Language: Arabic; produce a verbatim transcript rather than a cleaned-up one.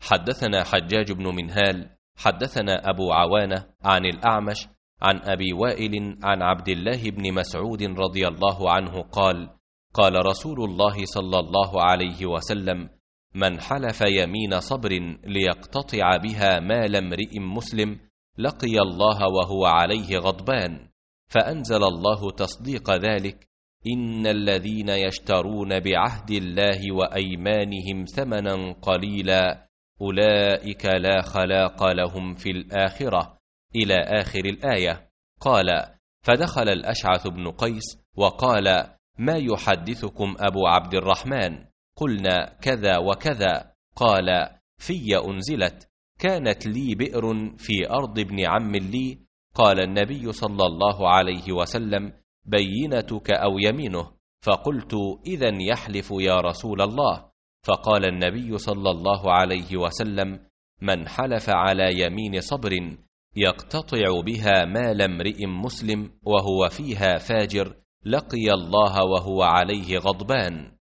حدثنا حجاج بن منهال حدثنا أبو عوانة عن الأعمش عن أبي وائل عن عبد الله بن مسعود رضي الله عنه قال: قال رسول الله صلى الله عليه وسلم: من حلف يمين صبر ليقتطع بها مال امرئ مسلم لقي الله وهو عليه غضبان. فأنزل الله تصديق ذلك: إن الذين يشترون بعهد الله وأيمانهم ثمنا قليلا أولئك لا خلاق لهم في الآخرة، إلى آخر الآية. قال: فدخل الأشعث بن قيس وقال: ما يحدثكم أبو عبد الرحمن؟ قلنا: كذا وكذا. قال: في أنزلت: كانت لي بئر في أرض ابن عم لي. قال النبي صلى الله عليه وسلم: بينتك أو يمينه؟ فقلت: إذن يحلف يا رسول الله. فقال النبي صلى الله عليه وسلم: من حلف على يمين صبر يقتطع بها مال امرئ مسلم وهو فيها فاجر لقي الله وهو عليه غضبان.